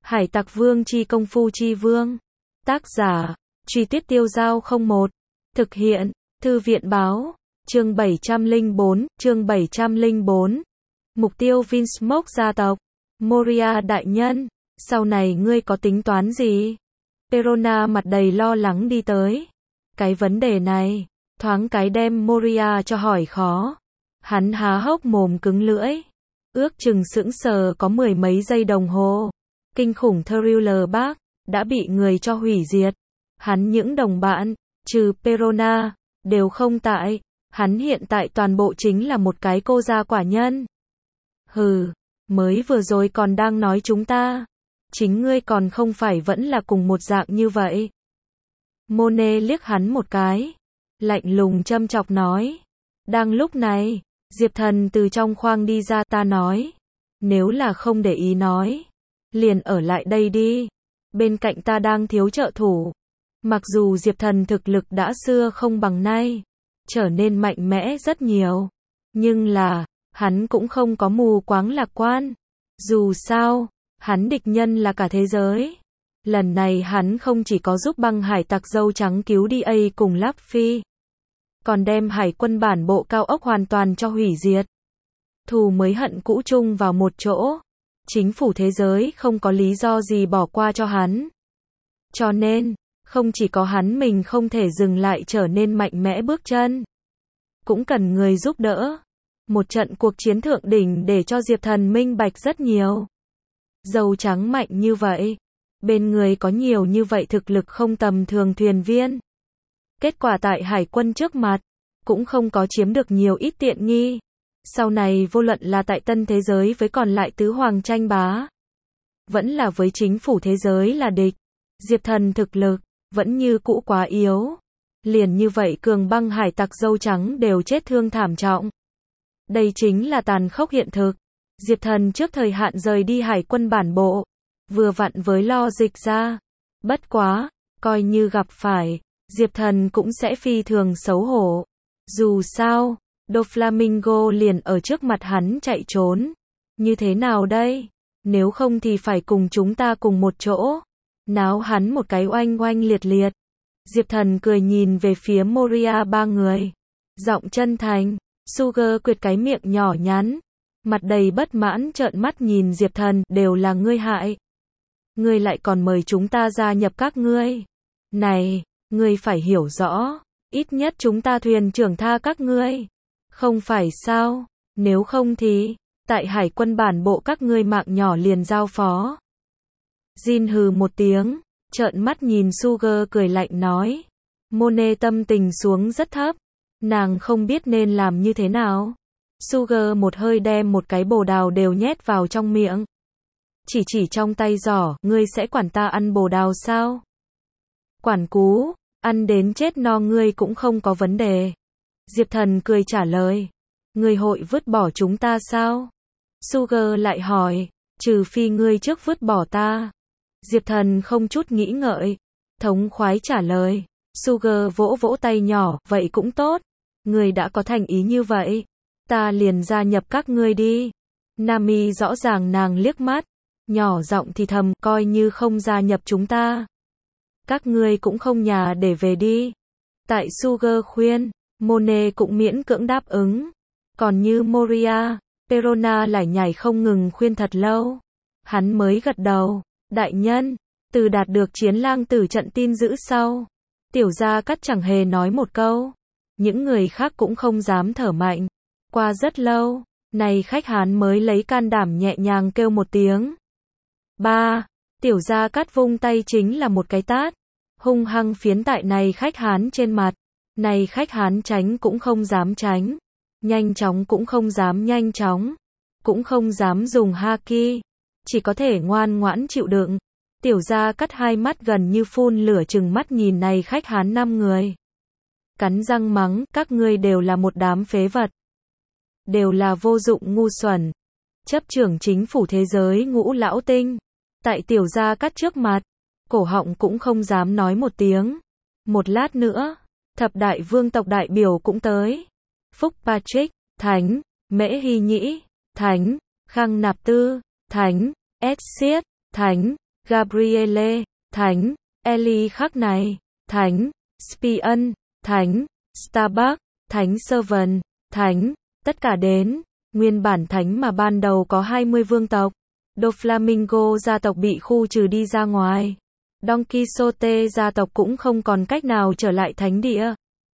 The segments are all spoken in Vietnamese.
Hải Tặc Vương chi công phu chi vương. Tác giả, Truy Tuyết Tiêu Dao 01. Thực hiện, Thư viện báo. Chương 704. Mục tiêu Vinsmoke gia tộc. Moria đại nhân, sau này ngươi có tính toán gì? Perona mặt đầy lo lắng đi tới. Cái vấn đề này, thoáng cái đem Moria cho hỏi khó. Hắn há hốc mồm cứng lưỡi. Ước chừng sững sờ có 10 mấy giây đồng hồ. Kinh khủng Thriller Bark đã bị người cho hủy diệt. Hắn những đồng bạn, trừ Perona, đều không tại. Hắn hiện tại toàn bộ chính là một cái cô gia quả nhân. Hừ, mới vừa rồi còn đang nói chúng ta. Chính ngươi còn không phải vẫn là cùng một dạng như vậy. Monet liếc hắn một cái. Lạnh lùng châm chọc nói. Đang lúc này, Diệp Thần từ trong khoang đi ra. Ta nói, nếu là không để ý nói, liền ở lại đây đi. Bên cạnh ta đang thiếu trợ thủ. Mặc dù Diệp Thần thực lực đã xưa không bằng nay, trở nên mạnh mẽ rất nhiều. Nhưng là, hắn cũng không có mù quáng lạc quan. Dù sao, hắn địch nhân là cả thế giới. Lần này hắn không chỉ có giúp băng hải tặc dâu trắng cứu đi A cùng Luffy, còn đem hải quân bản bộ cao ốc hoàn toàn cho hủy diệt. Thù mới hận cũ chung vào một chỗ. Chính phủ thế giới không có lý do gì bỏ qua cho hắn. Cho nên, không chỉ có hắn mình không thể dừng lại trở nên mạnh mẽ bước chân, cũng cần người giúp đỡ. Một trận cuộc chiến thượng đỉnh để cho Diệp Thần minh bạch rất nhiều. Dâu trắng mạnh như vậy, bên người có nhiều như vậy thực lực không tầm thường thuyền viên. Kết quả tại hải quân trước mặt, cũng không có chiếm được nhiều ít tiện nghi. Sau này vô luận là tại tân thế giới với còn lại tứ hoàng tranh bá, vẫn là với chính phủ thế giới là địch, Diệp Thần thực lực vẫn như cũ quá yếu. Liền như vậy cường băng hải tặc dâu trắng đều chết thương thảm trọng. Đây chính là tàn khốc hiện thực. Diệp Thần trước thời hạn rời đi hải quân bản bộ, vừa vặn với lo dịch ra. Bất quá, coi như gặp phải, Diệp Thần cũng sẽ phi thường xấu hổ. Dù sao, Doflamingo liền ở trước mặt hắn chạy trốn. Như thế nào đây? Nếu không thì phải cùng chúng ta cùng một chỗ. Náo hắn một cái oanh oanh liệt liệt. Diệp Thần cười nhìn về phía Moria ba người. Giọng chân thành. Sugar quyệt cái miệng nhỏ nhắn. Mặt đầy bất mãn trợn mắt nhìn Diệp Thần. Đều là ngươi hại. Ngươi lại còn mời chúng ta gia nhập các ngươi. Này, ngươi phải hiểu rõ. Ít nhất chúng ta thuyền trưởng tha các ngươi. Không phải sao? Nếu không thì, tại hải quân bản bộ các ngươi mạng nhỏ liền giao phó. Jin hừ một tiếng, trợn mắt nhìn Sugar cười lạnh nói. Monet tâm tình xuống rất thấp. Nàng không biết nên làm như thế nào. Sugar một hơi đem một cái bồ đào đều nhét vào trong miệng. Chỉ trong tay giỏ, ngươi sẽ quản ta ăn bồ đào sao? Quản cú, ăn đến chết no ngươi cũng không có vấn đề. Diệp Thần cười trả lời. Ngươi hội vứt bỏ chúng ta sao? Sugar lại hỏi. Trừ phi ngươi trước vứt bỏ ta. Diệp Thần không chút nghĩ ngợi, thống khoái trả lời. Sugar vỗ vỗ tay nhỏ. Vậy cũng tốt. Ngươi đã có thành ý như vậy, ta liền gia nhập các ngươi đi. Nami rõ ràng nàng liếc mắt, nhỏ giọng thì thầm, coi như không gia nhập chúng ta, các ngươi cũng không nhà để về đi. Tại Sugar khuyên, Monet cũng miễn cưỡng đáp ứng. Còn như Moria, Perona lải nhải không ngừng khuyên thật lâu. Hắn mới gật đầu. Đại nhân, từ đạt được chiến lang tử trận tin giữ sau, tiểu gia cắt chẳng hề nói một câu. Những người khác cũng không dám thở mạnh. Qua rất lâu, này khách hán mới lấy can đảm nhẹ nhàng kêu một tiếng. Ba, tiểu gia cắt vung tay chính là một cái tát. Hung hăng phiến tại này khách hán trên mặt. Này khách hán tránh cũng không dám tránh. Nhanh chóng cũng không dám nhanh chóng. Cũng không dám dùng haki. Chỉ có thể ngoan ngoãn chịu đựng. Tiểu gia cắt hai mắt gần như phun lửa trừng mắt nhìn này khách hán 5 người. Cắn răng mắng, các ngươi đều là một đám phế vật. Đều là vô dụng ngu xuẩn. Chấp trưởng chính phủ thế giới Ngũ lão tinh. Tại tiểu gia cắt trước mặt, cổ họng cũng không dám nói một tiếng. Một lát nữa, thập đại vương tộc đại biểu cũng tới. Phúc Patrick, Thánh, Mễ Hy Nhĩ, Thánh, Khang Nạp Tư, Thánh, Ed Siết, Thánh, Gabriele, thánh, Eli khắc này, thánh, Spion, thánh, Starbuck, thánh Servant, thánh, tất cả đến, nguyên bản thánh mà ban đầu có 20 vương tộc. Doflamingo gia tộc bị khu trừ đi ra ngoài. Don Quixote gia tộc cũng không còn cách nào trở lại thánh địa.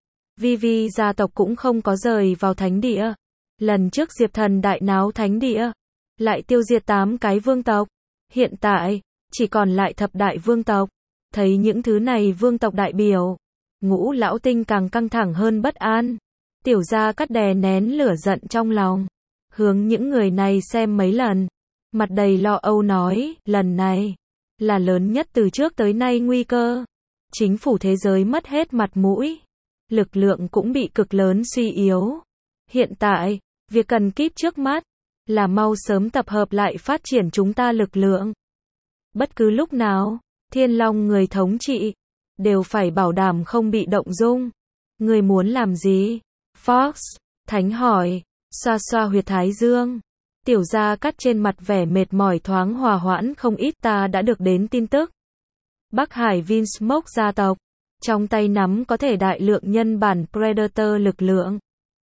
Vivi gia tộc cũng không có rời vào thánh địa. Lần trước Diệp Thần đại náo thánh địa, lại tiêu diệt 8 cái vương tộc. Hiện tại, chỉ còn lại thập đại vương tộc. Thấy những thứ này vương tộc đại biểu, Ngũ Lão Tinh càng căng thẳng hơn bất an. Tiểu Gia Cát đè nén lửa giận trong lòng, hướng những người này xem mấy lần, mặt đầy lo âu nói, lần này là lớn nhất từ trước tới nay nguy cơ. Chính phủ thế giới mất hết mặt mũi, lực lượng cũng bị cực lớn suy yếu. Hiện tại, việc cần kíp trước mắt là mau sớm tập hợp lại phát triển chúng ta lực lượng. Bất cứ lúc nào, Thiên Long người thống trị đều phải bảo đảm không bị động dung. Người muốn làm gì? Fox, Thánh hỏi, xoa xoa huyệt thái dương. Tiểu Gia Cát trên mặt vẻ mệt mỏi thoáng hòa hoãn không ít. Ta đã được đến tin tức. Bắc Hải Vinsmoke gia tộc, trong tay nắm có thể đại lượng nhân bản Predator lực lượng.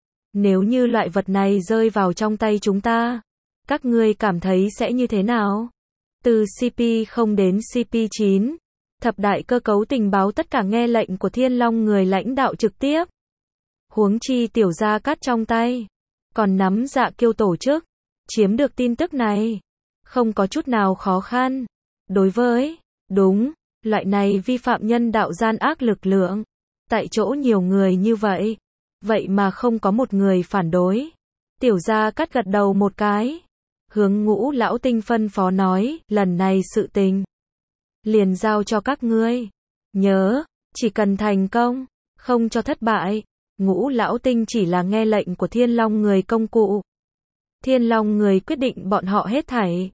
Nếu như loại vật này rơi vào trong tay chúng ta, các ngươi cảm thấy sẽ như thế nào? Từ CP0 đến CP9, thập đại cơ cấu tình báo tất cả nghe lệnh của Thiên Long người lãnh đạo trực tiếp. Huống chi Tiểu Gia Cát trong tay còn nắm Dạ Kiêu tổ chức, chiếm được tin tức này không có chút nào khó khăn. Đối với, đúng, loại này vi phạm nhân đạo gian ác lực lượng, tại chỗ nhiều người như vậy, vậy mà không có một người phản đối. Tiểu Gia Cát gật đầu một cái, hướng Ngũ Lão Tinh phân phó nói, lần này sự tình liền giao cho các ngươi. Nhớ, chỉ cần thành công, không cho thất bại. Ngũ Lão Tinh chỉ là nghe lệnh của Thiên Long người công cụ. Thiên Long người quyết định bọn họ hết thảy.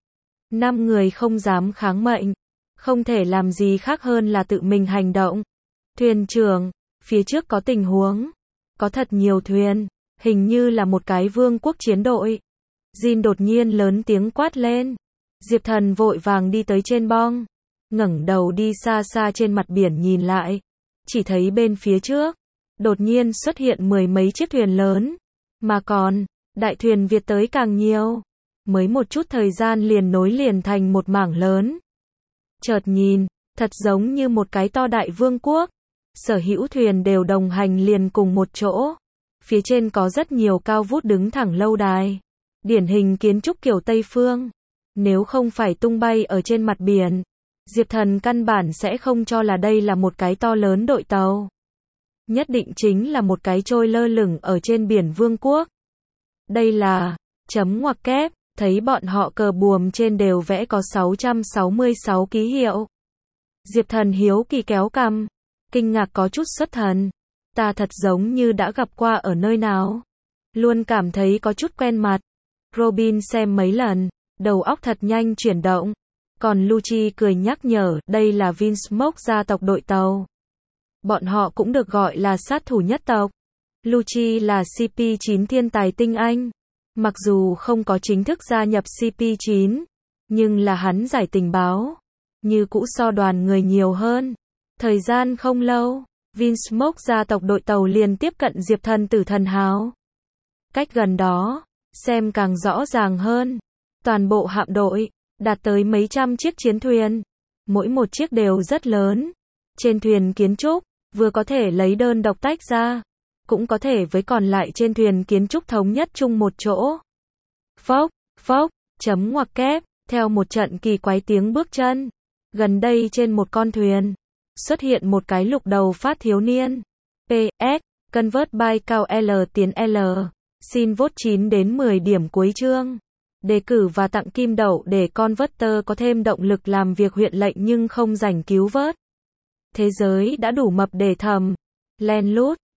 5 người không dám kháng mệnh, không thể làm gì khác hơn là tự mình hành động. Thuyền trưởng, phía trước có tình huống, có thật nhiều thuyền, hình như là một cái vương quốc chiến đội. Jin đột nhiên lớn tiếng quát lên. Diệp Thần vội vàng đi tới trên bong, ngẩng đầu đi xa xa trên mặt biển nhìn lại, chỉ thấy bên phía trước đột nhiên xuất hiện 10 mấy chiếc thuyền lớn, mà còn đại thuyền Việt tới càng nhiều, mới một chút thời gian liền nối liền thành một mảng lớn. Chợt nhìn, thật giống như một cái to đại vương quốc, sở hữu thuyền đều đồng hành liền cùng một chỗ. Phía trên có rất nhiều cao vút đứng thẳng lâu đài, điển hình kiến trúc kiểu Tây phương. Nếu không phải tung bay ở trên mặt biển, Diệp Thần căn bản sẽ không cho là đây là một cái to lớn đội tàu. Nhất định chính là một cái trôi lơ lửng ở trên biển vương quốc. Đây là, chấm ngoặc kép, thấy bọn họ cờ buồm trên đều vẽ có 666 ký hiệu. Diệp Thần hiếu kỳ kéo cằm, kinh ngạc có chút xuất thần. Ta thật giống như đã gặp qua ở nơi nào. Luôn cảm thấy có chút quen mặt. Robin xem mấy lần, đầu óc thật nhanh chuyển động. Còn Lucci cười nhắc nhở, đây là Vinsmoke gia tộc đội tàu. Bọn họ cũng được gọi là sát thủ nhất tộc. Lucci là CP9 thiên tài tinh anh. Mặc dù không có chính thức gia nhập CP9, nhưng là hắn giải tình báo, như cũ so đoàn người nhiều hơn. Thời gian không lâu, Vinsmoke gia tộc đội tàu liền tiếp cận Diệp Thần Tử Thần Hào. Cách gần đó, xem càng rõ ràng hơn. Toàn bộ hạm đội đạt tới mấy trăm chiếc chiến thuyền, mỗi một chiếc đều rất lớn. Trên thuyền kiến trúc, vừa có thể lấy đơn độc tách ra, cũng có thể với còn lại trên thuyền kiến trúc thống nhất chung một chỗ. Phốc, phốc, chấm ngoặc kép, theo một trận kỳ quái tiếng bước chân, gần đây trên một con thuyền, xuất hiện một cái lục đầu phát thiếu niên. PS, convert by cao L tiến L, xin vote 9 đến 10 điểm cuối chương. Đề cử và tặng kim đậu để Converter có thêm động lực làm việc huyện lệnh nhưng không rảnh cứu vớt. Thế giới đã đủ mập để thầm, len lút,